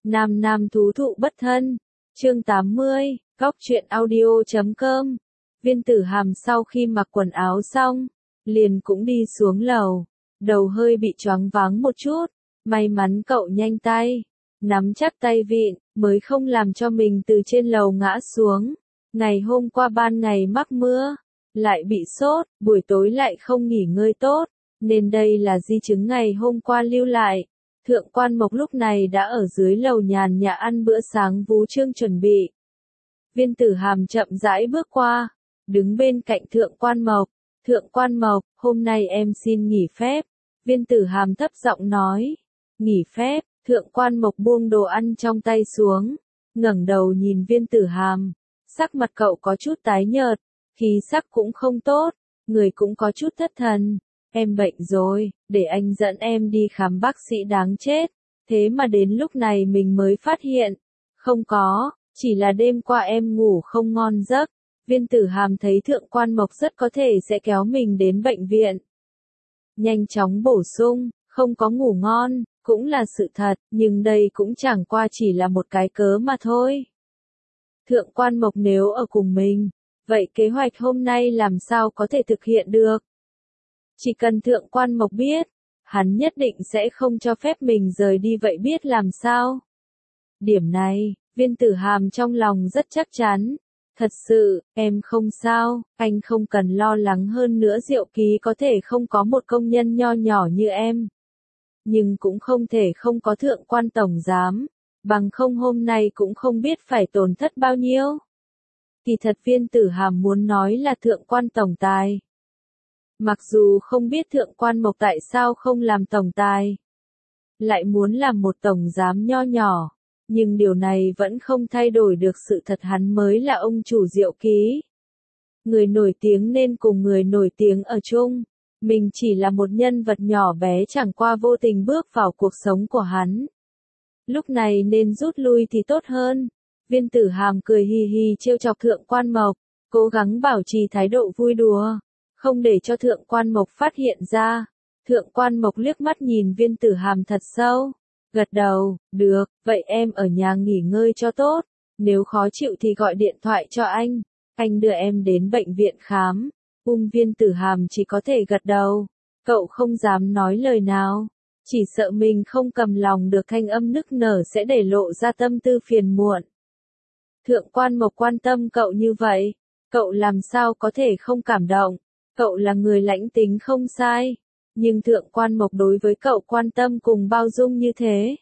Nam nam thú thụ bất thân. Chương 80, góc truyện audio.com. Viên Tử Hàm sau khi mặc quần áo xong, liền cũng đi xuống lầu, đầu hơi bị choáng váng một chút, may mắn cậu nhanh tay, nắm chắc tay vịn, mới không làm cho mình từ trên lầu ngã xuống. Ngày hôm qua ban ngày mắc mưa, lại bị sốt, buổi tối lại không nghỉ ngơi tốt, nên đây là di chứng ngày hôm qua lưu lại. Thượng Quan Mộc lúc này đã ở dưới lầu nhàn nhã ăn bữa sáng Vú Trương chuẩn bị. Viên Tử Hàm chậm rãi bước qua, đứng bên cạnh Thượng Quan Mộc. Thượng Quan Mộc, hôm nay em xin nghỉ phép. Viên Tử Hàm thấp giọng nói. Nghỉ phép, Thượng Quan Mộc buông đồ ăn trong tay xuống, ngẩng đầu nhìn Viên Tử Hàm. Sắc mặt cậu có chút tái nhợt, khí sắc cũng không tốt, người cũng có chút thất thần. Em bệnh rồi, để anh dẫn em đi khám bác sĩ đáng chết. Thế mà đến lúc này mình mới phát hiện. Không có, chỉ là đêm qua em ngủ không ngon giấc. Viên Tử Hàm thấy Thượng Quan Mộc rất có thể sẽ kéo mình đến bệnh viện. Nhanh chóng bổ sung, không có ngủ ngon, cũng là sự thật, nhưng đây cũng chẳng qua chỉ là một cái cớ mà thôi. Thượng Quan Mộc nếu ở cùng mình, vậy kế hoạch hôm nay làm sao có thể thực hiện được? Chỉ cần Thượng Quan Mộc biết, hắn nhất định sẽ không cho phép mình rời đi, vậy biết làm sao? Điểm này, Viên Tử Hàm trong lòng rất chắc chắn. Thật sự, em không sao, anh không cần lo lắng, hơn nữa Diệu Ký có thể không có một công nhân nho nhỏ như em. Nhưng cũng không thể không có Thượng Quan Tổng Giám, bằng không hôm nay cũng không biết phải tổn thất bao nhiêu. Kỳ thật Viên Tử Hàm muốn nói là Thượng Quan Tổng Tài. Mặc dù không biết Thượng Quan Mộc tại sao không làm tổng tài, lại muốn làm một tổng giám nho nhỏ, nhưng điều này vẫn không thay đổi được sự thật hắn mới là ông chủ Diệu Ký. Người nổi tiếng nên cùng người nổi tiếng ở chung, mình chỉ là một nhân vật nhỏ bé chẳng qua vô tình bước vào cuộc sống của hắn. Lúc này nên rút lui thì tốt hơn. Viên Tử Hàm cười hì hì trêu chọc Thượng Quan Mộc, cố gắng bảo trì thái độ vui đùa, không để cho Thượng Quan Mộc phát hiện ra. Thượng Quan Mộc liếc mắt nhìn Viên Tử Hàm thật sâu, gật đầu, được, vậy em ở nhà nghỉ ngơi cho tốt, nếu khó chịu thì gọi điện thoại cho anh đưa em đến bệnh viện khám. Viên Tử Hàm chỉ có thể gật đầu, cậu không dám nói lời nào, chỉ sợ mình không cầm lòng được thanh âm nức nở sẽ để lộ ra tâm tư phiền muộn. Thượng Quan Mộc quan tâm cậu như vậy, cậu làm sao có thể không cảm động? Cậu là người lãnh tính không sai, nhưng Thượng Quan Mộc đối với cậu quan tâm cùng bao dung như thế,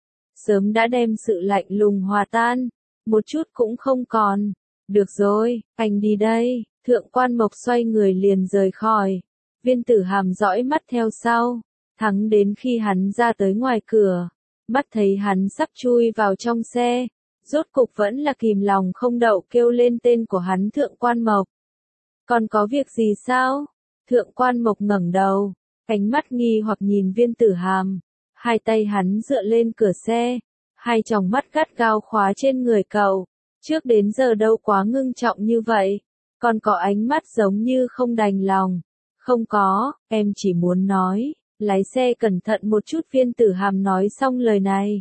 sớm đã đem sự lạnh lùng hòa tan, một chút cũng không còn. Được rồi, anh đi đây. Thượng Quan Mộc xoay người liền rời khỏi. Viên Tử Hàm dõi mắt theo sau, thẳng đến khi hắn ra tới ngoài cửa, mắt thấy hắn sắp chui vào trong xe, rốt cục vẫn là kìm lòng không đậu kêu lên tên của hắn. Thượng Quan Mộc, còn có việc gì sao? Thượng Quan Mộc ngẩng đầu, ánh mắt nghi hoặc nhìn Viên Tử Hàm, hai tay hắn dựa lên cửa xe, hai tròng mắt gắt gao khóa trên người cậu, trước đến giờ đâu quá ngưng trọng như vậy, còn có ánh mắt giống như không đành lòng. Không có, em chỉ muốn nói, lái xe cẩn thận một chút. Viên Tử Hàm nói xong lời này,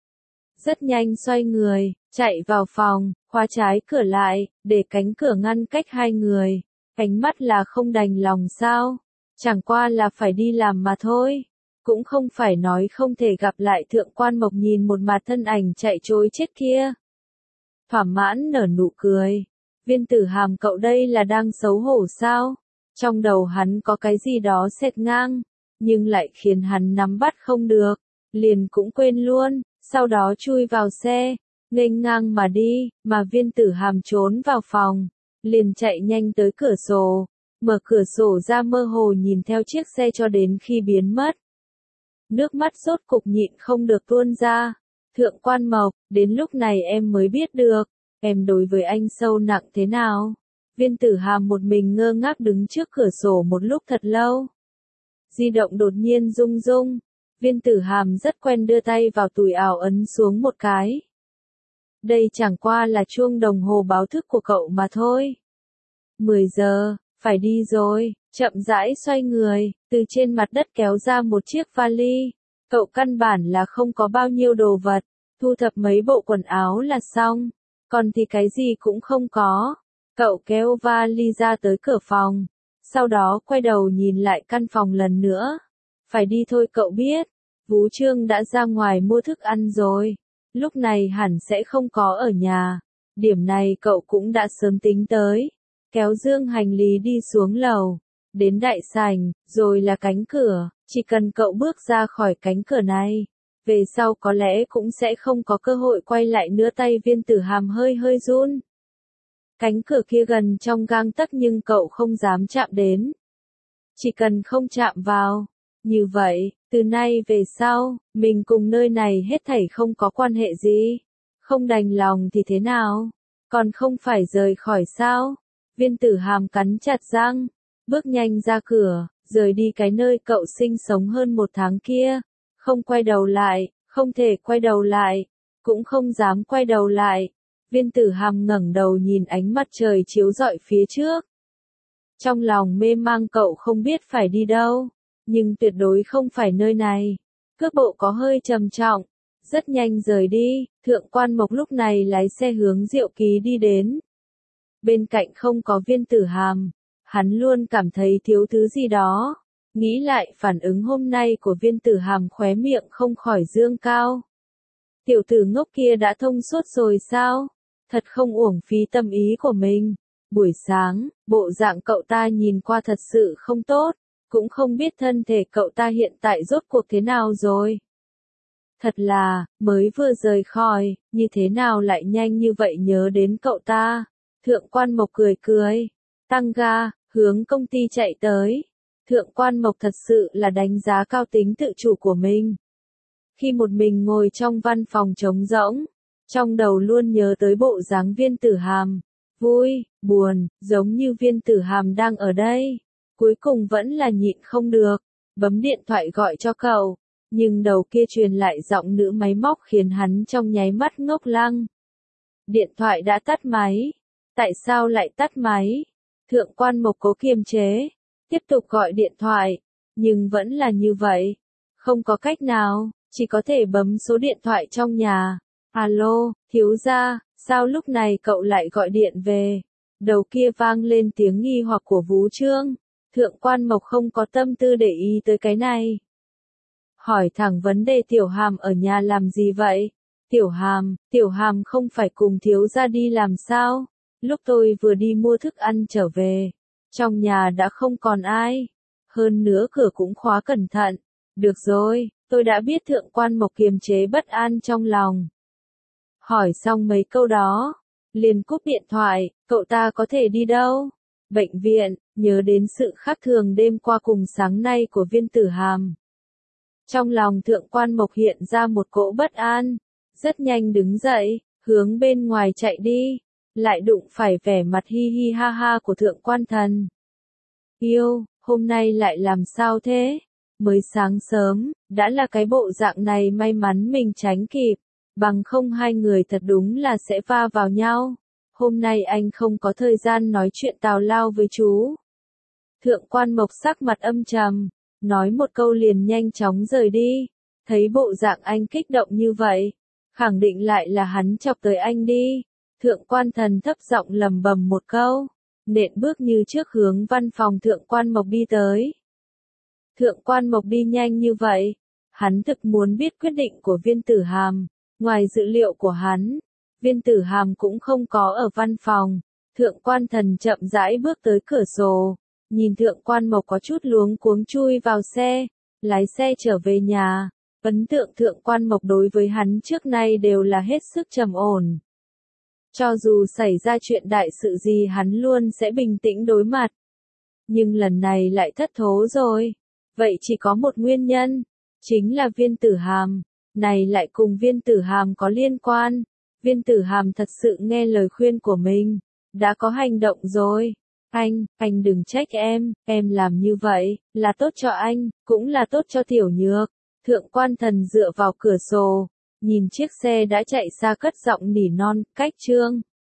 rất nhanh xoay người, chạy vào phòng, khóa trái cửa lại, để cánh cửa ngăn cách hai người. Ánh mắt là không đành lòng sao? Chẳng qua là phải đi làm mà thôi. Cũng không phải nói không thể gặp lại. Thượng Quan Mộc nhìn một mặt thân ảnh chạy trối chết kia, thỏa mãn nở nụ cười. Viên Tử Hàm, cậu đây là đang xấu hổ sao? Trong đầu hắn có cái gì đó xẹt ngang, nhưng lại khiến hắn nắm bắt không được, liền cũng quên luôn, sau đó chui vào xe, nghênh ngang mà đi, mà Viên Tử Hàm trốn vào phòng, liền chạy nhanh tới cửa sổ, mở cửa sổ ra mơ hồ nhìn theo chiếc xe cho đến khi biến mất. Nước mắt rốt cục nhịn không được tuôn ra. Thượng Quan Mộc, đến lúc này em mới biết được, em đối với anh sâu nặng thế nào. Viên Tử Hàm một mình ngơ ngác đứng trước cửa sổ một lúc thật lâu. Di động đột nhiên rung rung, Viên Tử Hàm rất quen đưa tay vào túi áo ấn xuống một cái. Đây chẳng qua là chuông đồng hồ báo thức của cậu mà thôi. 10 giờ, phải đi rồi. Chậm rãi xoay người, từ trên mặt đất kéo ra một chiếc vali. Cậu căn bản là không có bao nhiêu đồ vật, thu thập mấy bộ quần áo là xong, còn thì cái gì cũng không có. Cậu kéo vali ra tới cửa phòng, sau đó quay đầu nhìn lại căn phòng lần nữa. Phải đi thôi cậu biết, Vũ Trương đã ra ngoài mua thức ăn rồi, lúc này hẳn sẽ không có ở nhà. Điểm này cậu cũng đã sớm tính tới. Kéo dương hành lý đi xuống lầu, đến đại sảnh, rồi là cánh cửa, chỉ cần cậu bước ra khỏi cánh cửa này, về sau có lẽ cũng sẽ không có cơ hội quay lại nữa. Tay Viên Tử Hàm hơi hơi run. Cánh cửa kia gần trong gang tấc nhưng cậu không dám chạm đến. Chỉ cần không chạm vào, như vậy, từ nay về sau, mình cùng nơi này hết thảy không có quan hệ gì. Không đành lòng thì thế nào? Còn không phải rời khỏi sao? Viên Tử Hàm cắn chặt răng, bước nhanh ra cửa, rời đi cái nơi cậu sinh sống hơn 1 tháng kia. Không quay đầu lại, không thể quay đầu lại, cũng không dám quay đầu lại. Viên Tử Hàm ngẩng đầu nhìn ánh mặt trời chiếu rọi phía trước. Trong lòng mê mang cậu không biết phải đi đâu, nhưng tuyệt đối không phải nơi này. Cước bộ có hơi trầm trọng, rất nhanh rời đi. Thượng Quan Mộc lúc này lái xe hướng Diệu Ký đi đến. Bên cạnh không có Viên Tử Hàm, hắn luôn cảm thấy thiếu thứ gì đó. Nghĩ lại phản ứng hôm nay của Viên Tử Hàm, khóe miệng không khỏi dương cao. Tiểu tử ngốc kia đã thông suốt rồi sao? Thật không uổng phí tâm ý của mình. Buổi sáng, bộ dạng cậu ta nhìn qua thật sự không tốt, cũng không biết thân thể cậu ta hiện tại rốt cuộc thế nào rồi. Thật là, mới vừa rời khỏi, như thế nào lại nhanh như vậy nhớ đến cậu ta. Thượng Quan Mộc cười cười, tăng ga, hướng công ty chạy tới. Thượng Quan Mộc thật sự là đánh giá cao tính tự chủ của mình. Khi một mình ngồi trong văn phòng trống rỗng, trong đầu luôn nhớ tới bộ dáng Viên Tử Hàm. Vui, buồn, giống như Viên Tử Hàm đang ở đây. Cuối cùng vẫn là nhịn không được, bấm điện thoại gọi cho cậu. Nhưng đầu kia truyền lại giọng nữ máy móc khiến hắn trong nháy mắt ngốc lăng. Điện thoại đã tắt máy. Tại sao lại tắt máy? Thượng Quan Mộc cố kiềm chế, tiếp tục gọi điện thoại, nhưng vẫn là như vậy. Không có cách nào, chỉ có thể bấm số điện thoại trong nhà. Alo, thiếu gia, sao lúc này cậu lại gọi điện về? Đầu kia vang lên tiếng nghi hoặc của Vũ Trương. Thượng Quan Mộc không có tâm tư để ý tới cái này. Hỏi thẳng vấn đề. Tiểu Hàm ở nhà làm gì vậy? Tiểu Hàm không phải cùng thiếu gia đi làm sao? Lúc tôi vừa đi mua thức ăn trở về, trong nhà đã không còn ai. Hơn nữa cửa cũng khóa cẩn thận. Được rồi, tôi đã biết. Thượng Quan Mộc kiềm chế bất an trong lòng. Hỏi xong mấy câu đó, liền cúp điện thoại. Cậu ta có thể đi đâu? Bệnh viện. Nhớ đến sự khác thường đêm qua cùng sáng nay của Viên Tử Hàm, trong lòng Thượng Quan Mộc hiện ra một cỗ bất an. Rất nhanh đứng dậy, hướng bên ngoài chạy đi, lại đụng phải vẻ mặt hi hi ha ha của Thượng Quan Thần. Yêu, hôm nay lại làm sao thế? Mới sáng sớm, đã là cái bộ dạng này. May mắn mình tránh kịp, bằng không hai người thật đúng là sẽ va vào nhau. Hôm nay anh không có thời gian nói chuyện tào lao với chú. Thượng Quan Mộc sắc mặt âm trầm, nói một câu liền nhanh chóng rời đi. Thấy bộ dạng anh kích động như vậy, khẳng định lại là hắn chọc tới anh đi. Thượng Quan Thần thấp giọng lầm bầm một câu, nện bước như trước hướng văn phòng Thượng Quan Mộc đi tới. Thượng Quan Mộc đi nhanh như vậy, hắn thực muốn biết quyết định của Viên Tử Hàm. Ngoài dự liệu của hắn, Viên Tử Hàm cũng không có ở văn phòng. Thượng Quan Thần chậm rãi bước tới cửa sổ, nhìn Thượng Quan Mộc có chút luống cuống chui vào xe, lái xe trở về nhà. Ấn tượng Thượng Quan Mộc đối với hắn trước nay đều là hết sức trầm ổn. Cho dù xảy ra chuyện đại sự gì hắn luôn sẽ bình tĩnh đối mặt. Nhưng lần này lại thất thố rồi. Vậy chỉ có một nguyên nhân, chính là Viên Tử Hàm. Này lại cùng Viên Tử Hàm có liên quan. Viên Tử Hàm thật sự nghe lời khuyên của mình, đã có hành động rồi. Anh đừng trách em làm như vậy, là tốt cho anh, cũng là tốt cho Tiểu Nhược. Thượng Quan Thần dựa vào cửa sổ, nhìn chiếc xe đã chạy xa cất giọng nỉ non, cách Trương.